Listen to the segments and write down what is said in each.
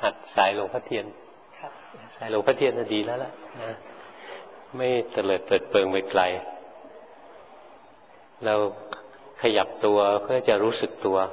หัดสายหลวงพ่อเทียนสายหลวงพ่อเทียนดีแล้วล่ะนะไม่เตลิดเปิดเปิงไปไกลเราขยับตัวเพื่อจะรู้สึกตัว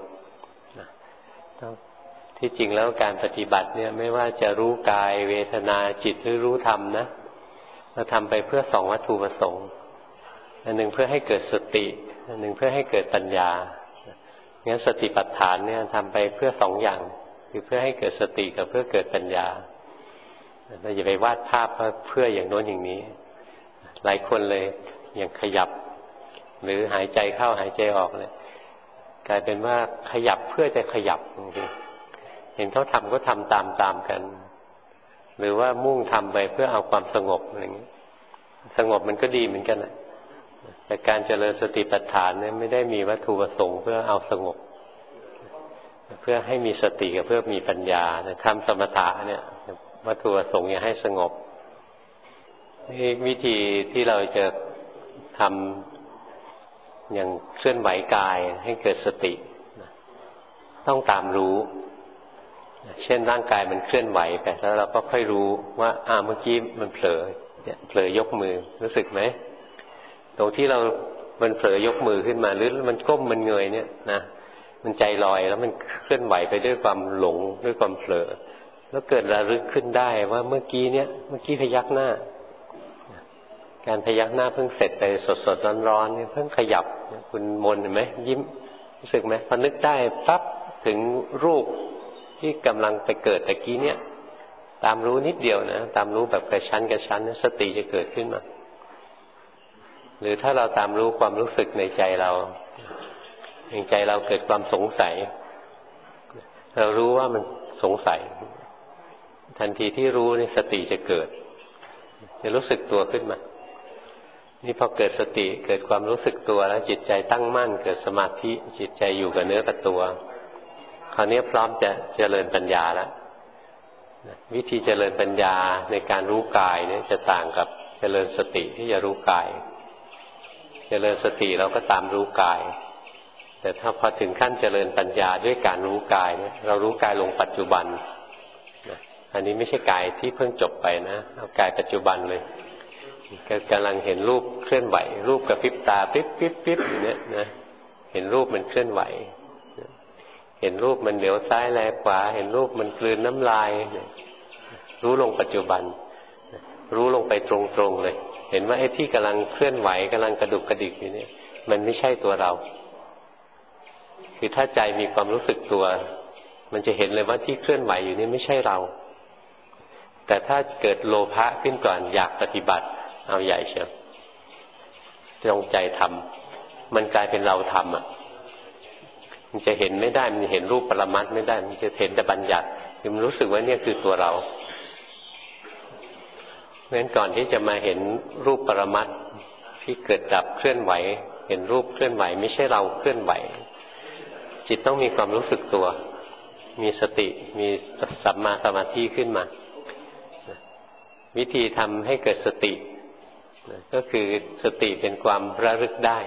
ที่จริงแล้วการปฏิบัติเนี่ยไม่ว่าจะรู้กายเวทนาจิตหรือรู้ธรรมนะเราทำไปเพื่อสองวัตถุประสงค์อันหนึ่งเพื่อให้เกิดสติอันหนึ่งเพื่อให้เกิดปัญญางั้นสติปัฏฐานเนี่ยทำไปเพื่อสองอย่างคือเพื่อให้เกิดสติกับเพื่อเกิดปัญญาเราอย่าไปวาดภาพเพื่ออย่างโน้นอย่างนี้หลายคนเลยอย่างขยับหรือหายใจเข้าหายใจออกเลยกลายเป็นว่าขยับเพื่อจะขยับจริงๆเห็นเขาทำก็ทำตามกันหรือว่ามุ่งทำไปเพื่อเอาความสงบอะไรอย่างนี้สงบมันก็ดีเหมือนกันนะแต่การเจริญสติปัฏฐานเนี่ยไม่ได้มีวัตถุประสงค์เพื่อเอาสงบเพื่อให้มีสติกับเพื่อมีปัญญาทำสมถะเนี่ยวัตถุประสงค์อยากให้สงบนี่วิธีที่เราจะทำอย่างเคลื่อนไหวกายให้เกิดสติต้องตามรู้เช่นร่างกายมันเคลื่อนไหวไปแล้วเราก็ค่อยรู้ว่าเมื่อกี้มันเผลอยกมือรู้สึกไหมตรงที่มันเผลอยกมือขึ้นมาหรือมันก้มมันเงยเนี่ยนะมันใจลอยแล้วมันเคลื่อนไหวไปด้วยความหลงด้วยความเผลอแล้วเกิดระลึกขึ้นได้ว่าเมื่อกี้พยักหน้าการพยักหน้าเพิ่งเสร็จไปสดๆร้อนๆเนี่ยเพิ่งขยับคุณมนเห็นไหมยิ้มรู้สึกไหมพอนึกได้ปั๊บถึงรูปที่กำลังไปเกิดตะกี้เนี่ยตามรู้นิดเดียวนะตามรู้แบบกระชั้นสติจะเกิดขึ้นมาหรือถ้าเราตามรู้ความรู้สึกในใจเราในใจเราเกิดความสงสัยเรารู้ว่ามันสงสัยทันทีที่รู้นี่สติจะเกิดจะรู้สึกตัวขึ้นมานี่พอเกิดสติเกิดความรู้สึกตัวแล้วจิตใจตั้งมั่นเกิดสมาธิจิตใจอยู่กับเนื้อกับตัวคราวนี้พร้อมจะเจริญปัญญาแล้ววิธีเจริญปัญญาในการรู้กายเนี่ยจะต่างกับเจริญสติที่จะรู้กายเจริญสติเราก็ตามรู้กายแต่ถ้าพอถึงขั้นเจริญปัญญาด้วยการรู้กายเนี่ยเรารู้กายลงปัจจุบันอันนี้ไม่ใช่กายที่เพิ่งจบไปนะเอากายปัจจุบันเลยกำลังเห็นรูปเคลื่อนไหวรูปกระพริบตาปิ๊บอย่างนี้นะเห็นรูปมันเคลื่อนไหวเห็นรูปมันเหลียวซ้ายแลขวาเห็นรูปมันกลืนน้ำลายรู้ลงปัจจุบันรู้ลงไปตรงๆเลยเห็นว่าไอ้ที่กำลังเคลื่อนไหวกำลังกระดุกกระดิกอยู่นี่มันไม่ใช่ตัวเราคือถ้าใจมีความรู้สึกตัวมันจะเห็นเลยว่าที่เคลื่อนไหวอยู่นี่ไม่ใช่เราแต่ถ้าเกิดโลภะขึ้นก่อนอยากปฏิบัติเอาใหญ่เชียวจงใจทำมันกลายเป็นเราทำมันจะเห็นไม่ได้มันเห็นรูปปรมัตถ์ไม่ได้มันจะเห็นแต่บัญญัติคือมันรู้สึกว่าเนี่ยคือตัวเราเพราะฉะนั้นก่อนที่จะมาเห็นรูปปรมัตถ์ที่เกิดดับเคลื่อนไหวเห็นรูปเคลื่อนไหวไม่ใช่เราเคลื่อนไหวจิตต้องมีความรู้สึกตัวมีสติมีสัมมาสมาธิขึ้นมาวิธีทำให้เกิดสติก็คือสติเป็นความระลึกได้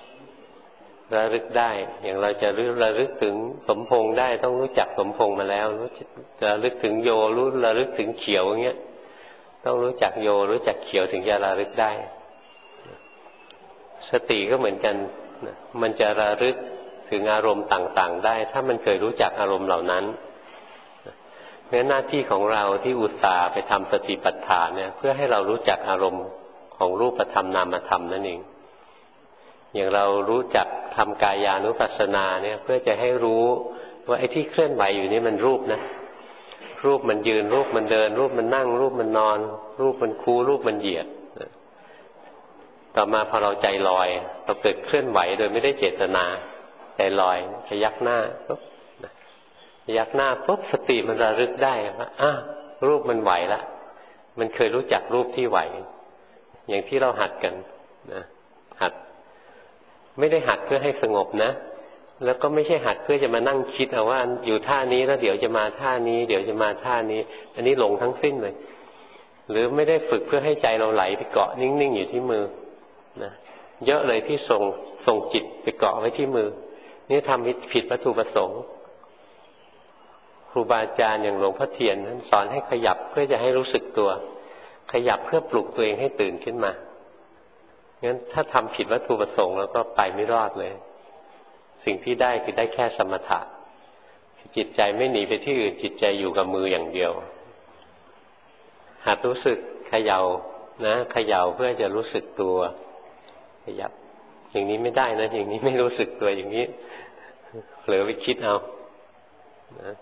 อย่างเราจะระลึกถึงสมพงษ์ได้ต้องรู้จักสมพงษ์มาแล้วจะระลึกถึงโยระลึกถึงเขียวอย่างเงี้ยต้องรู้จักโยรู้จักเขียวถึงจะระลึกได้สติก็เหมือนกันมันจะระลึกถึงอารมณ์ต่างๆได้ถ้ามันเคยรู้จักอารมณ์เหล่านั้นเพราะหน้าที่ของเราที่อุตส่าห์ไปทำสติปัฏฐานเนี่ยเพื่อให้เรารู้จักอารมณ์ของรูปธรรมนามธรรมนั่นเองอย่างเรารู้จักทำกายานุปัสสนาเนี่ยเพื่อจะให้รู้ว่าไอ้ที่เคลื่อนไหวอยู่นี่มันรูปนะรูปมันยืนรูปมันเดินรูปมันนั่งรูปมันนอนรูปมันคูรูปมันเหยียดต่อมาพอเราใจลอยเราเกิดเคลื่อนไหวโดยไม่ได้เจตนาใจลอยพยักหน้าปุ๊บพยักหน้าปุ๊บสติมันระลึกได้ว่ารูปมันไหวละมันเคยรู้จักรูปที่ไหวอย่างที่เราหัดกันนะหัดไม่ได้หัดเพื่อให้สงบนะแล้วก็ไม่ใช่หัดเพื่อจะมานั่งคิดเอาว่าอยู่ท่านี้แล้วเดี๋ยวจะมาท่านี้เดี๋ยวจะมาท่านี้อันนี้หลงทั้งสิ้นเลยหรือไม่ได้ฝึกเพื่อให้ใจเราไหลไปเกาะนิ่งๆอยู่ที่มือนะเยอะเลยที่ส่งจิตไปเกาะไว้ที่มือนี่ทำผิดวัตถุประสงค์ครูบาอาจารย์อย่างหลวงพ่อเทียนท่านสอนให้ขยับเพื่อจะให้รู้สึกตัวขยับเพื่อปลุกตัวเองให้ตื่นขึ้นมางั้นถ้าทำผิดวัตถุประสงค์แล้วก็ไปไม่รอดเลยสิ่งที่ได้คือได้แค่สมถะจิตใจไม่หนีไปที่อื่นจิตใจอยู่กับมืออย่างเดียวหัดรู้สึกเขย่านะเขย่าเพื่อจะรู้สึกตัวขยับอย่างนี้ไม่ได้นะอย่างนี้ไม่รู้สึกตัวอย่างนี้เผลอไปคิดเอานะ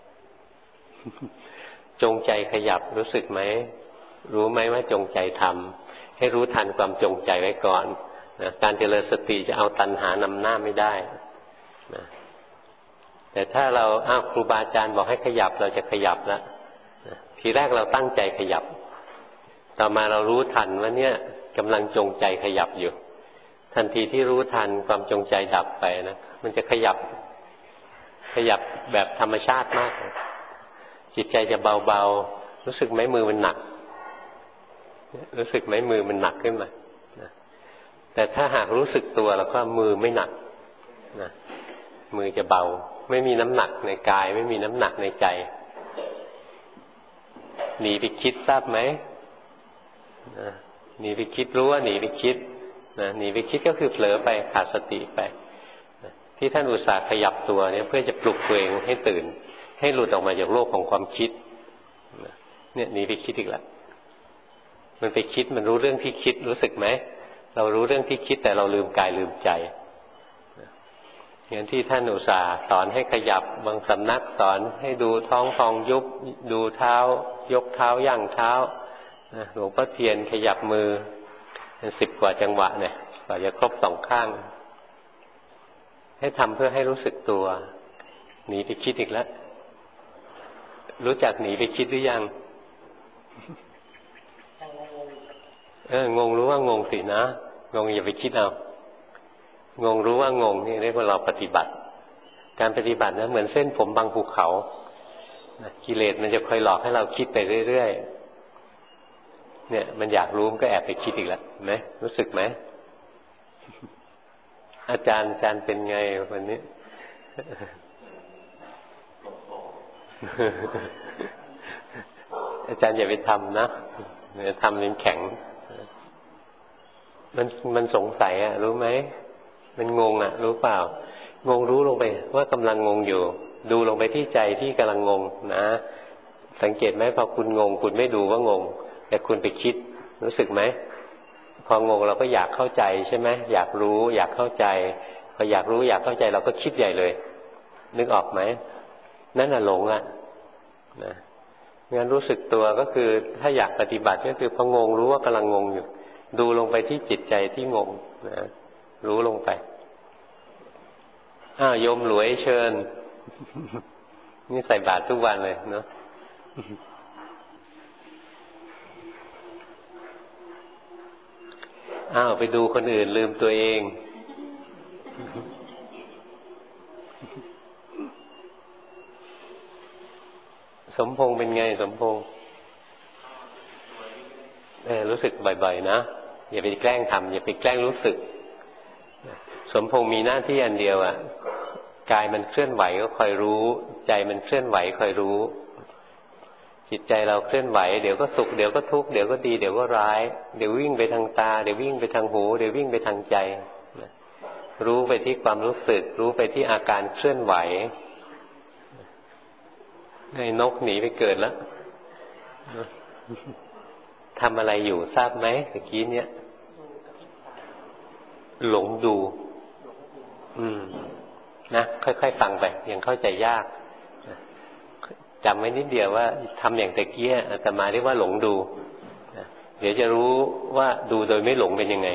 จงใจขยับรู้สึกไหมรู้ไหมว่าจงใจทำให้รู้ทันความจงใจไว้ก่อนนะการเจริญสติจะเอาตัณหานำหน้าไม่ได้นะแต่ถ้าเราครูบาอาจารย์บอกให้ขยับเราจะขยับแล้วนะทีแรกเราตั้งใจขยับต่อมาเรารู้ทันว่าเนี่ยกำลังจงใจขยับอยู่ทันทีที่รู้ทันความจงใจดับไปนะมันจะขยับแบบธรรมชาติมากจิตใจจะเบาๆรู้สึกไหมมือมันหนักรู้สึกไหมมือมันหนักขึ้นมาแต่ถ้าหากรู้สึกตัวแล้วก็มือไม่หนักนะมือจะเบาไม่มีน้ำหนักในกายไม่มีน้ำหนักในใจหนีไปคิดทราบไหมหนีไปคิดรู้ว่าหนีไปคิดนะหนีไปคิดก็คือเผลอไปขาดสติไปที่ท่านอุตส่าห์ขยับตัวเนี่ยเพื่อจะปลุกตัวเองให้ตื่นให้หลุดออกมาจากโลกของความคิดเนี่ยหนีไปคิดอีกแล้วมันไปคิดมันรู้เรื่องที่คิดรู้สึกไหมเรารู้เรื่องที่คิดแต่เราลืมกายลืมใจอย่างที่ท่านอุตส่าห์สอนให้ขยับบางสำนักสอนให้ดูท้องพองยุบดูเท้ายกเท้าย่างเท้าหลวงพ่อเทียนขยับมือเป็น10 กว่าจังหวะเนี่ยกว่าจะครบ2 ข้างให้ทำเพื่อให้รู้สึกตัวหนีไปคิดอีกแล้วรู้จักหนีไปคิดหรือยังงงรู้ว่างงสินะงงอย่าไปคิดเอางงรู้ว่างงนี่เรียกว่าเราปฏิบัติการปฏิบัตินะเหมือนเส้นผมบางภูเขากิเลสมันจะคอยหลอกให้เราคิดไปเรื่อยๆเนี่ยมันอยากรู้มันก็แอบไปคิดอีกแล้วเห็นไหมรู้สึกไหมอาจารย์เป็นไงวันนี้อาจารย์อย่าไปทำนะอย่าทำจนแข็งมันสงสัยรู้ไหมมันงงรู้เปล่างงรู้ลงไปว่ากำลังงงอยู่ดูลงไปที่ใจที่กำลังงงนะสังเกตไหมพอคุณงงคุณไม่ดูว่างงแต่คุณไปคิดรู้สึกไหมพองงเราก็อยากเข้าใจใช่ไหมอยากรู้อยากเข้าใจพออยากรู้อยากเข้าใจเราก็คิดใหญ่เลยนึกออกไหมนั่นหลงนะงั้นรู้สึกตัวก็คือถ้าอยากปฏิบัติก็คือพองงรู้ว่ากำลังงงอยู่ดูลงไปที่จิตใจที่งงนะรู้ลงไปโยมหลวยเชิญนี่ใส่บาตรทุกวันเลยเนาะไปดูคนอื่นลืมตัวเองสมพงษ์เป็นไงสมพงษ์รู้สึกบ่อยๆนะอย่าไปแกล้งทำอย่าไปแกล้งรู้สึกสมพงษ์มีหน้าที่อันเดียวกายมันเคลื่อนไหวก็คอยรู้ใจมันเคลื่อนไหวคอยรู้จิตใจเราเคลื่อนไหวเดี๋ยวก็สุขเดี๋ยวก็ทุกข์เดี๋ยวก็ดีเดี๋ยวก็ร้ายเดี๋ยววิ่งไปทางตาเดี๋ยววิ่งไปทางหูเดี๋ยววิ่งไปทางใจรู้ไปที่ความรู้สึกรู้ไปที่อาการเคลื่อนไหวไอ้นกหนีไปเกิดแล้วทำอะไรอยู่ทราบไหมเมื่อกี้เนี้ยหลงดูนะค่อยๆฟังไปยังเข้าใจยากจำไว้นิดเดียวว่าทำอย่างตะเกียอาตมาเรียกว่าหลงดูเดี๋ยวจะรู้ว่าดูโดยไม่หลงเป็นยังไง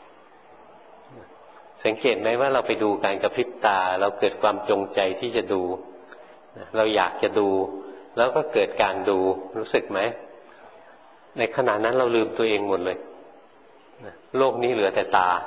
สังเกตไหมว่าเราไปดูการกระพริบตาเราเกิดความจงใจที่จะดูเราอยากจะดูแล้วก็เกิดการดูรู้สึกไหมในขณะนั้นเราลืมตัวเองหมดเลยโลกนี้เหลือแต่ตา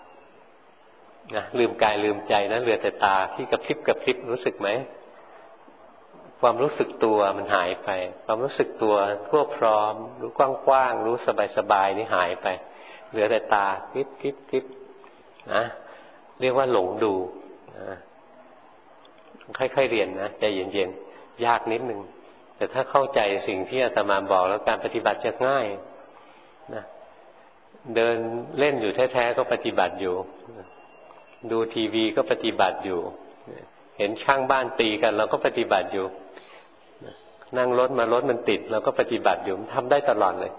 ลืมกายลืมใจนะเหลือแต่ตาที่กระพริบกระพริบรู้สึกไหมความรู้สึกตัวมันหายไปความรู้สึกตัวทั่วพร้อมรู้กว้างๆรู้สบายๆนี่หายไปเหลือแต่ตาพริบพริบพริบนะเรียกว่าหลงดูค่อยๆเรียนนะใจเย็นๆยากนิดนึงแต่ถ้าเข้าใจสิ่งที่อาตมาบอกแล้วการปฏิบัติจะง่ายนะเดินเล่นอยู่แท้ๆก็ปฏิบัติอยู่ดูทีวีก็ปฏิบัติอยู่เห็นช่างบ้านตีกันเราก็ปฏิบัติอยู่นั่งรถมันติดเราก็ปฏิบัติอยู่ทำได้ตลอดเลย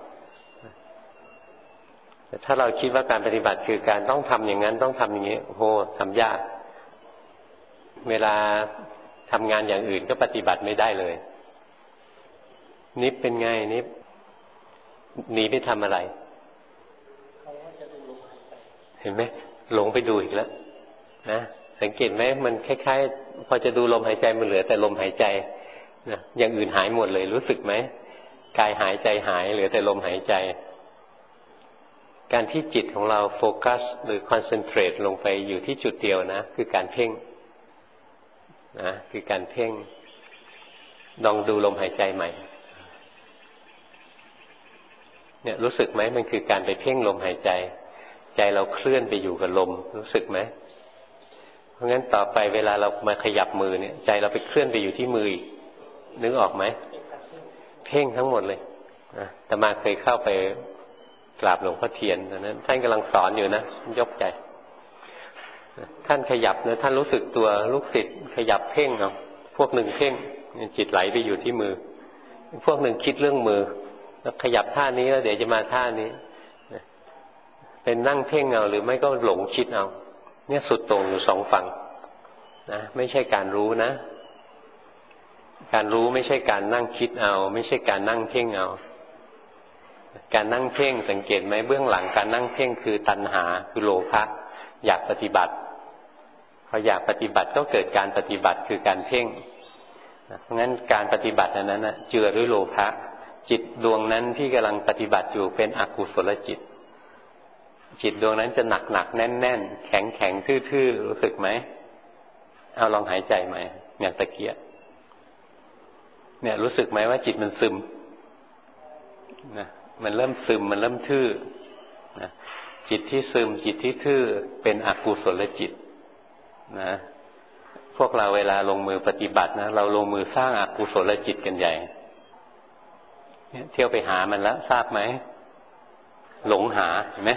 แต่ถ้าเราคิดว่าการปฏิบัติคือการต้องทำอย่างนั้นต้องทำอย่างนี้โหทำยากเวลาทำงานอย่างอื่นก็ปฏิบัติไม่ได้เลยนิพเป็นไงนิพหนีไปทำอะไรเห็นไหมหลงไปดูอีกแล้วนะสังเกตไหมมันคล้ายๆพอจะดูลมหายใจมันเหลือแต่ลมหายใจนะอย่างอื่นหายหมดเลยรู้สึกไหมกายหายใจหายเหลือแต่ลมหายใจการที่จิตของเราโฟกัสหรือคอนเซนเทรตลงไปอยู่ที่จุดเดียวนะคือการเพ่งนะคือการเพ่งลองดูลมหายใจใหม่เนี่ยรู้สึกไหมมันคือการไปเพ่งลมหายใจใจเราเคลื่อนไปอยู่กับลมรู้สึกไหมเพราะงั้นต่อไปเวลาเรามาขยับมือเนี่ยใจเราไปเคลื่อนไปอยู่ที่มืออีกนึกออกไหมเพ่งทั้งหมดเลยนะแต่มาเคยเข้าไปกราบหลวงพ่อเทียนตอนนั้นท่านกำลังสอนอยู่นะยกใจท่านขยับนะท่านรู้สึกตัวลูกศิษย์ขยับเพ่งเอาพวกหนึ่งเพ่งจิตไหลไปอยู่ที่มือพวกหนึ่งคิดเรื่องมือแล้วขยับท่านี้แล้วเดี๋ยวจะมาท่านี้เป็นนั่งเพ่งเอาหรือไม่ก็หลงคิดเอาเนี่ยสุดโต่งอยู่สองฝั่งนะไม่ใช่การรู้นะการรู้ไม่ใช่การนั่งคิดเอาไม่ใช่การนั่งเพ่งเอาการนั่งเพ่งสังเกตไหมเบื้องหลังการนั่งเพ่งคือตัณหาคือโลภะอยากปฏิบัติพออยากปฏิบัติก็เกิดการปฏิบัติคือการเพ่งเพราะงั้นการปฏิบัตินั้นนะเจือด้วยโลภะจิตดวงนั้นที่กำลังปฏิบัติอยู่เป็นอกุศลจิตจิตดวงนั้นจะหนักแน่นแข็งทื่อๆรู้สึกไหมเอาลองหายใจใหม่อย่างตะเกียบเนี่ยรู้สึกไหมว่าจิตมันซึมนะมันเริ่มซึมมันเริ่มทื่อนะจิตที่ซึมจิตที่ทื่อเป็นอกุศลจิตนะพวกเราเวลาลงมือปฏิบัตินะเราลงมือสร้างอกุศลจิตกันใหญ่เที่ยวไปหามันแล้วทราบไหมหลงหาเห็นไหม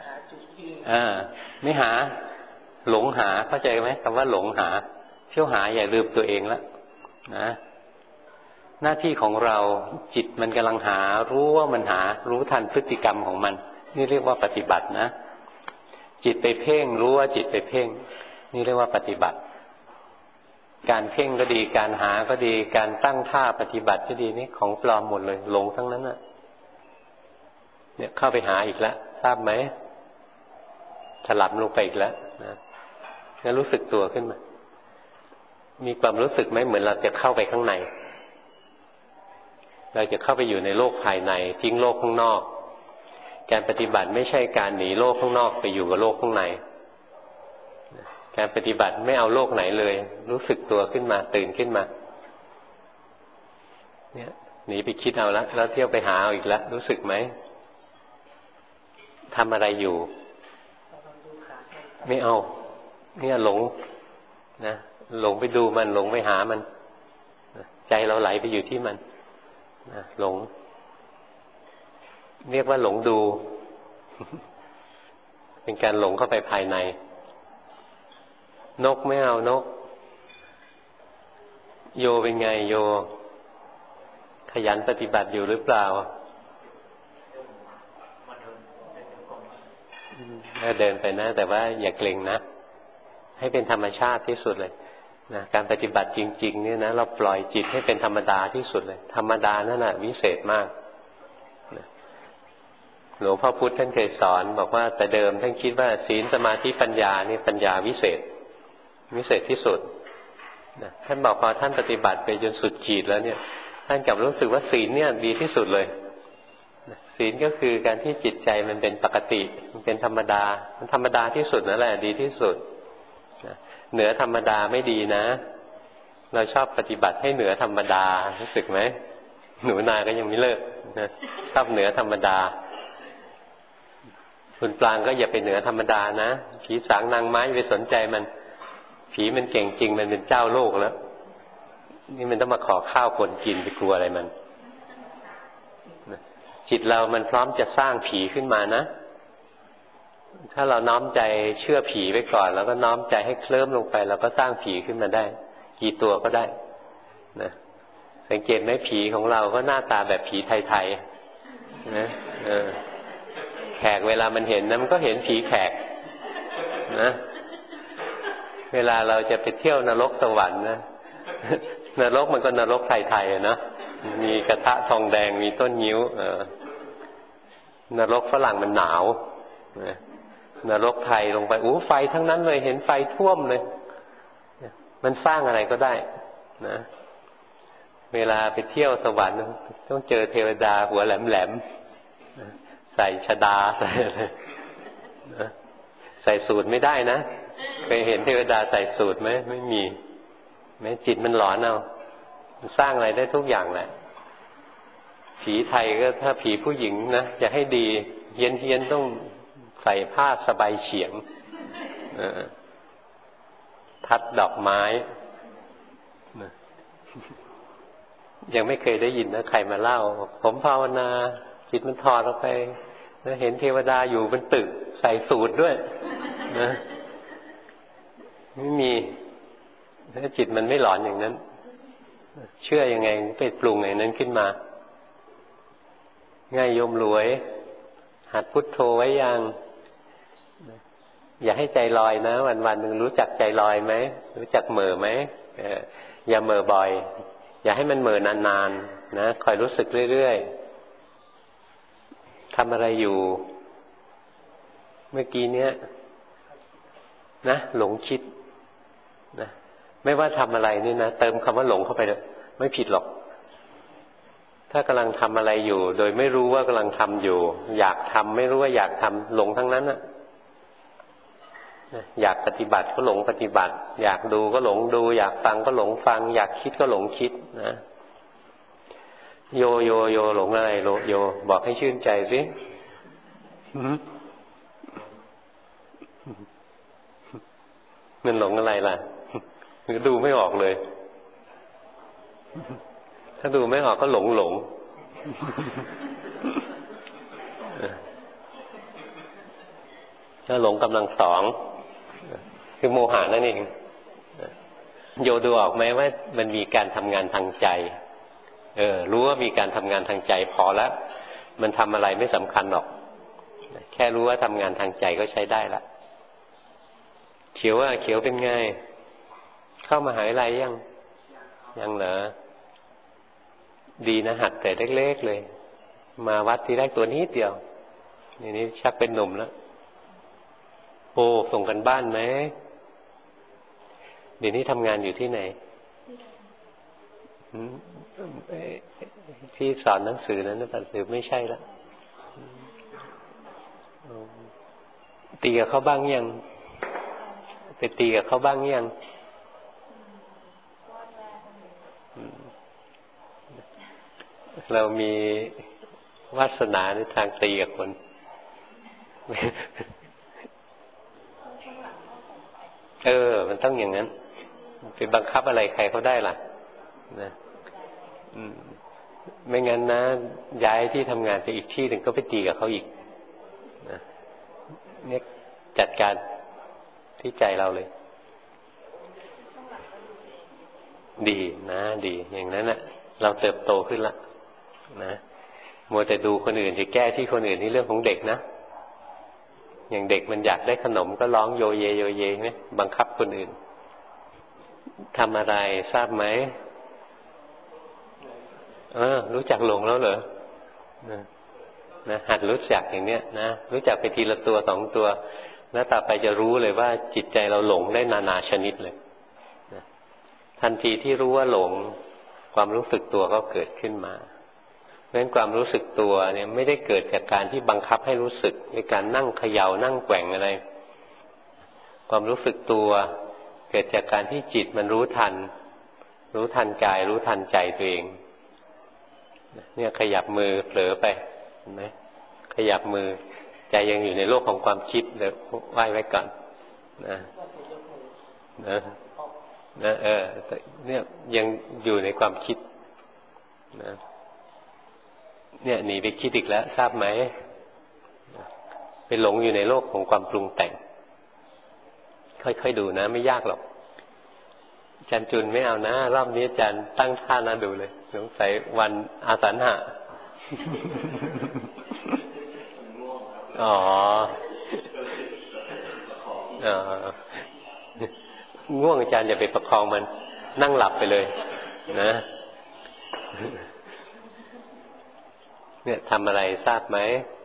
ไม่หาหลงหาเข้าใจไหมคำว่าหลงหาเที่ยวหาอย่าลืมตัวเองละนะหน้าที่ของเราจิตมันกำลังหารู้ว่ามันหารู้ทันพฤติกรรมของมันนี่เรียกว่าปฏิบัตินะจิตไปเพ่งรู้ว่าจิตไปเพ่งนี่เรียกว่าปฏิบัติการเพ่งก็ดีการหาก็ดีการตั้งท่าปฏิบัติก็ดีนี่ของปลอมหมดเลยหลงทั้งนั้นน่ะเนี่ยเข้าไปหาอีกแล้วทราบไหมถลำลงไปอีกแล้วนะงั้นรู้สึกตัวขึ้นมามีความรู้สึกไหมเหมือนเราจะเข้าไปข้างในเราจะเข้าไปอยู่ในโลกภายในทิ้งโลกข้างนอกการปฏิบัติไม่ใช่การหนีโลกข้างนอกไปอยู่กับโลกข้างในการปฏิบัติไม่เอาโลกไหนเลยรู้สึกตัวขึ้นมาตื่นขึ้นมาเนี่ยหนีไปคิดเอาแล้วเที่ยวไปหาเอาอีกแล้วรู้สึกไหมทำอะไรอยู่ไม่เอาเนี่ยหลงนะหลงไปดูมันหลงไปหามันใจเราไหลไปอยู่ที่มันนะหลงเรียกว่าหลงดู เป็นการหลงเข้าไปภายในนกไม่เอานกโยเป็นไงโยขยันปฏิบัติอยู่หรือเปล่าเดินไปนะแต่ว่าอย่าเกร็งนะให้เป็นธรรมชาติที่สุดเลยนะการปฏิบัติจริงๆเนี่ยนะเราปล่อยจิตให้เป็นธรรมดาที่สุดเลยธรรมดานั่นแหละวิเศษมากนะหลวงพ่อพุธท่านเคยสอนบอกว่าแต่เดิมท่านคิดว่าศีลสมาธิปัญญานี่ปัญญาวิเศษที่สุดนะท่านบอกพอท่านปฏิบัติไปจนสุดขีดแล้วเนี่ยท่านกลับรู้สึกว่าศีลเนี่ยดีที่สุดเลยศีลก็คือการที่จิตใจมันเป็นปกติมันเป็นธรรมดามันธรรมดาที่สุดนั่นแหละดีที่สุดเหนือธรรมดาไม่ดีนะเราชอบปฏิบัติให้เหนือธรรมดารู้สึกไหมหนูนาก็ยังไม่เลิกนะชอบเหนือธรรมดาคุณปลางก็อย่าไปเหนือธรรมดานะผีสางนางไม้ไปสนใจมันผีมันเก่งจริงมันเป็นเจ้าโลกแล้วนี่มันต้องมาขอข้าวคนกินไปกลัวอะไรมันจิตเรามันพร้อมจะสร้างผีขึ้นมานะถ้าเราน้อมใจเชื่อผีไว้ก่อนแล้วก็น้อมใจให้เคลิ้มลงไปเราก็สร้างผีขึ้นมาได้กี่ตัวก็ได้นะสังเกตไหมผีของเราก็หน้าตาแบบผีไทยๆนะแขกเวลามันเห็นนะมันก็เห็นผีแขกนะเวลาเราจะไปเที่ยวนรกสวรรค์นะนรกมันก็นรกไทยๆนะมีกระทะทองแดงมีต้นงิ้วนรกฝรั่งมันหนาวนรกไทยลงไปไฟทั้งนั้นเลยเห็นไฟท่วมเลยมันสร้างอะไรก็ได้นะเวลาไปเที่ยวสวรรค์ต้องเจอเทวดาหัวแหลมๆใส่ชฎาใส่สูทไม่ได้นะเคยเห็นเทวดาใส่สูทไหมไม่มีแม้จิตมันหลอนเอาสร้างอะไรได้ทุกอย่างแหละผีไทยก็ถ้าผีผู้หญิงนะจะให้ดีเฮี้ยนต้องใส่ผ้าสบายเฉียงทัดดอกไม้ยังไม่เคยได้ยินนะใครมาเล่าผมภาวนาจิตมันถอดออกไปนะเห็นเทวดาอยู่บนตึกใส่สูทด้วยนะไม่มีถ้าจิตมันไม่หลอนอย่างนั้นเชื่อยังไงไปปรุงอย่างนั้นขึ้นมาง่ายโยมรวยหัดพุทโธไว้ยังอย่าให้ใจลอยนะวันๆนึงรู้จักใจลอยไหมรู้จักเหม่อไหมอย่าเหม่อบ่อยอย่าให้มันเหม่อนานๆนะคอยรู้สึกเรื่อยๆทำอะไรอยู่เมื่อกี้เนี้ยนะหลงคิดนะไม่ว่าทำอะไรนี่นะเติมคำว่าหลงเข้าไปเลยไม่ผิดหรอกถ้ากำลังทำอะไรอยู่โดยไม่รู้ว่ากำลังทำอยู่อยากทำไม่รู้ว่าอยากทำหลงทั้งนั้นน่ะอยากปฏิบัติก็หลงปฏิบัติอยากดูก็หลงดูอยากฟังก็หลงฟังอยากคิดก็หลงคิดนะโยหลงอะไรโยบอกให้ชื่นใจสิมันหลงอะไรล่ะดูไม่ออกเลยถ้าดูไม่ออกก็หลงก็หลงกำลังสองคือโมหะนั่นเองโยดูออกไหมว่ามันมีการทำงานทางใจรู้ว่ามีการทำงานทางใจพอแล้วมันทำอะไรไม่สำคัญหรอกแค่รู้ว่าทำงานทางใจก็ใช้ได้ละเขียวเป็นไงเข้ามหาวิทยาลัยยังเหรอดีนะหัดแต่เล็กๆเลยมาวัดทีแรกตัวนิดเดียวนี่ชักเป็นหนุ่มแล้วส่งกันบ้านไหมเดี๋ยวนี้ทำงานอยู่ที่ไหนที่สอนหนังสือนั้นหรือไม่ใช่ละตีกับเขาบ้างยังไปตีกับเขาบ้างยังเรามีวาสนาในทางตีกับคนมันต้องอย่างนั้นไปบังคับอะไรใครเขาได้ล่ะนะไม่งั้นนะย้ายที่ทำงานไปอีกที่หนึ่งก็ไปตีกับเขาอีกนะเนี่ยจัดการที่ใจเราเลยดีนะดีอย่างนั้นน่ะเราเติบโตขึ้นละนะมัวแต่ดูคนอื่นจะแก้ที่คนอื่นนี่เรื่องของเด็กนะอย่างเด็กมันอยากได้ขนมก็ร้องโยเยไหมบังคับคนอื่นทำอะไรทราบไหมรู้จักหลงแล้วเหรอนะหัดรู้จักอย่างเนี้ยนะรู้จักไปทีละตัวสองตัวแล้วต่อไปจะรู้เลยว่าจิตใจเราหลงได้นานาชนิดเลยนะทันทีที่รู้ว่าหลงความรู้สึกตัวก็เกิดขึ้นมาเพราะฉะนั้นความรู้สึกตัวเนี่ยไม่ได้เกิดจากการที่บังคับให้รู้สึกในการนั่งเขย่านั่งแกว่งอะไรความรู้สึกตัวเกิดจากการที่จิตมันรู้ทันกายรู้ทันใจตัวเองเนี่ยขยับมือเผลอไปเห็นไหมขยับมือใจยังอยู่ในโลกของความคิดเดี๋ยวไหว้ไว้ก่อนนะนะเนี่ยยังอยู่ในความคิดนะเนี่ยหนีไปคิดอีกแล้วทราบไหมไปหลงอยู่ในโลกของความปรุงแต่งค่อยๆดูนะไม่ยากหรอกอาจารย์จุนไม่เอานะรอบนี้อาจารย์ตั้งท่านะดูเลยสงสัยวันอาสาฬหะอ๋อง่วงอาจารย์อย่าไปประคองมันนั่งหลับไปเลยนะเนี่ยทำอะไรทราบไหม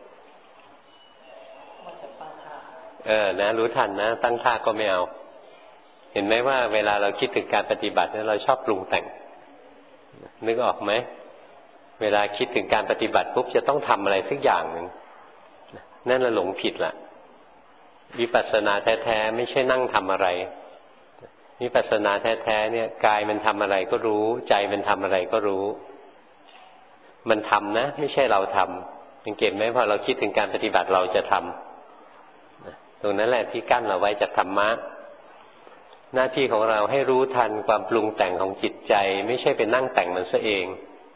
นะรู้ทันนะตั้งท่าก็ไม่เอาเห็นไหมว่าเวลาเราคิดถึงการปฏิบัติเราชอบปรุงแต่งนึกออกไหมเวลาคิดถึงการปฏิบัติปุ๊บจะต้องทำอะไรสักอย่างหนึ่งนั่นเราหลงผิดละวิปัสสนาแท้ๆไม่ใช่นั่งทำอะไรวิปัสสนาแท้ๆเนี่ยกายมันทำอะไรก็รู้ใจมันทำอะไรก็รู้มันทำนะไม่ใช่เราทำสังเกตไหมพอเราคิดถึงการปฏิบัติเราจะทำตรงนั้นแหละที่กั้นเราไว้จากธรรมะหน้าที่ของเราให้รู้ทันความปรุงแต่งของจิตใจไม่ใช่เป็นนั่งแต่งมันซะเอง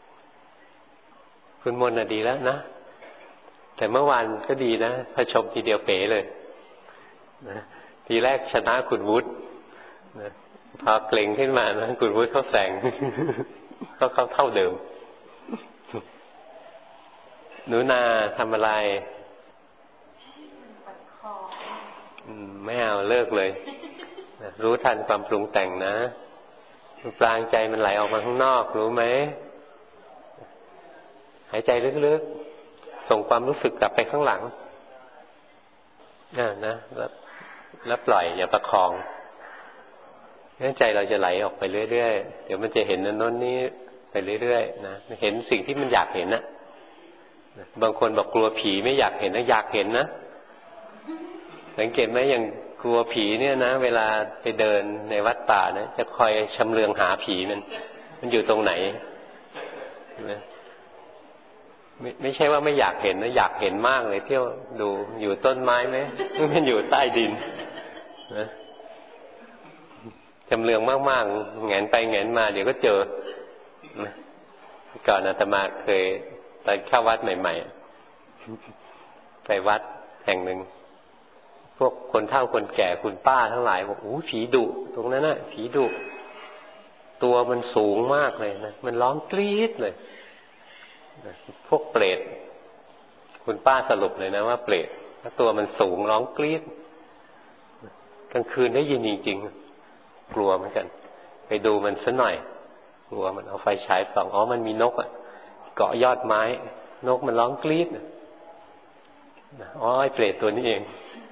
คุณมนต์ดีแล้วนะแต่เมื่อวานก็ดีนะพอชมทีเดียวเป๋เลยนะทีแรกชนะคุณวุฒินะพอเกรงขึ้นมานะคุณวุฒิเขาแซงก็เขาเท่าเดิมหนูนาทำอะไรไม่เอาเลิกเลยรู้ทันความปรุงแต่งนะปลางใจมันไหลออกมาข้างนอกรู้ไหมหายใจลึกๆส่งความรู้สึกกลับไปข้างหลังนะแล้วปล่อยอย่าประคองงั้นใจเราจะไหลออกไปเรื่อยๆเดี๋ยวมันจะเห็นโน้นนี้ไปเรื่อยๆนะเห็นสิ่งที่มันอยากเห็นนะบางคนบอกกลัวผีไม่อยากเห็นนะอยากเห็นนะสังเกตไหมอย่างกลัวผีเนี่ยนะเวลาไปเดินในวัดป่านะจะคอยชำเลืองหาผีมันอยู่ตรงไหนนะไม่ใช่ว่าไม่อยากเห็นนะอยากเห็นมากเลยเที่ยวดูอยู่ต้นไม้ไหมมันอยู่ใต้ดินนะชำเลืองมากๆแงนไปแงนมาเดี๋ยวก็เจอนะก่อนอาตมาเคยตอนเข้าวัดใหม่ๆไปวัดแห่งหนึ่งพวกคนเฒ่าคนแก่คุณป้าทั้งหลายบอกโอ้ผีดุตรงนั้นน่ะผีดุตัวมันสูงมากเลยนะมันร้องกรี๊ดเลยพวกเปรตคุณป้าสรุปเลยนะว่าเปรตตัวมันสูงร้องกรี๊ดกลางคืนได้ยินจริงๆกลัวเหมือนกันไปดูมันซะหน่อยกลัวมันเอาไฟฉายส่องมันมีนกเกาะยอดไม้นกมันร้องกรี๊ดไอ้เปรตตัวนี้เอง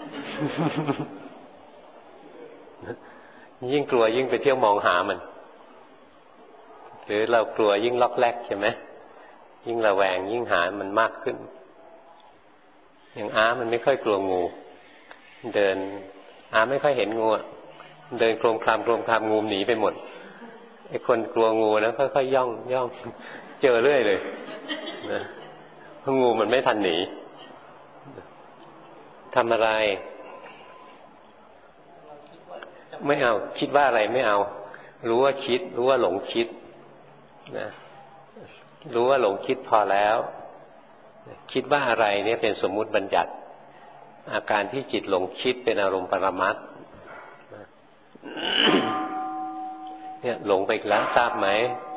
ยิ่งกลัวยิ่งไปเที่ยวมองหามันหรือเรากลัวยิ่งล็อกแรกใช่ไหมยิ่งระแวงยิ่งหามันมากขึ้นอย่างมันไม่ค่อยกลัวงูเดินไม่ค่อยเห็นงูเดินโคลมคลามงูหนีไปหมดไอ้คนกลัวงูนะค่อยๆย่องเจอเรื่อยเลยนะเพราะงูมันไม่ทันหนีทำอะไรไม่เอาคิดว่าอะไรไม่เอารู้ว่าคิดรู้ว่าหลงคิดนะรู้ว่าหลงคิดพอแล้วคิดว่าอะไรเนี่ยเป็นสมมุติบัญญัติอาการที่จิตหลงคิดเป็นอารมณ์ปรมัตถ์เนี่ยหลงไปอีกแล้วทราบไหม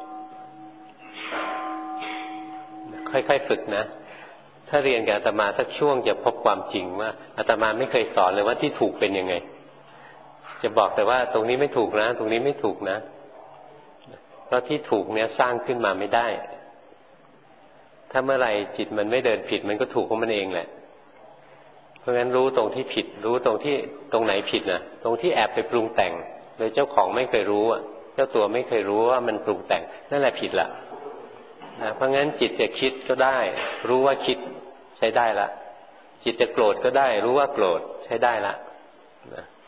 ค่อยๆฝึกนะถ้าเรียนกับอาตมาสักช่วงจะพบความจริงว่าอาตมาไม่เคยสอนเลยว่าที่ถูกเป็นยังไงจะบอกแต่ว่าตรงนี้ไม่ถูกนะตรงนี้ไม่ถูกนะเพราะที่ถูกเนี้ยสร้างขึ้นมาไม่ได้ถ้าเมื่อไหร่จิตมันไม่เดินผิดมันก็ถูกของมันเองแหละเพราะงั้นรู้ตรงที่ผิดรู้ตรงไหนผิดนะตรงที่แอบไปปรุงแต่งโดยเจ้าของไม่เคยรู้เจ้าตัวไม่เคยรู้ว่ามันปรุงแต่งนั่นแหละผิดละนะเพราะงั้นจิตจะคิดก็ได้รู้ว่าคิดใช้ได้ละจิตจะโกรธก็ได้รู้ว่าโกรธใช้ได้ละนะ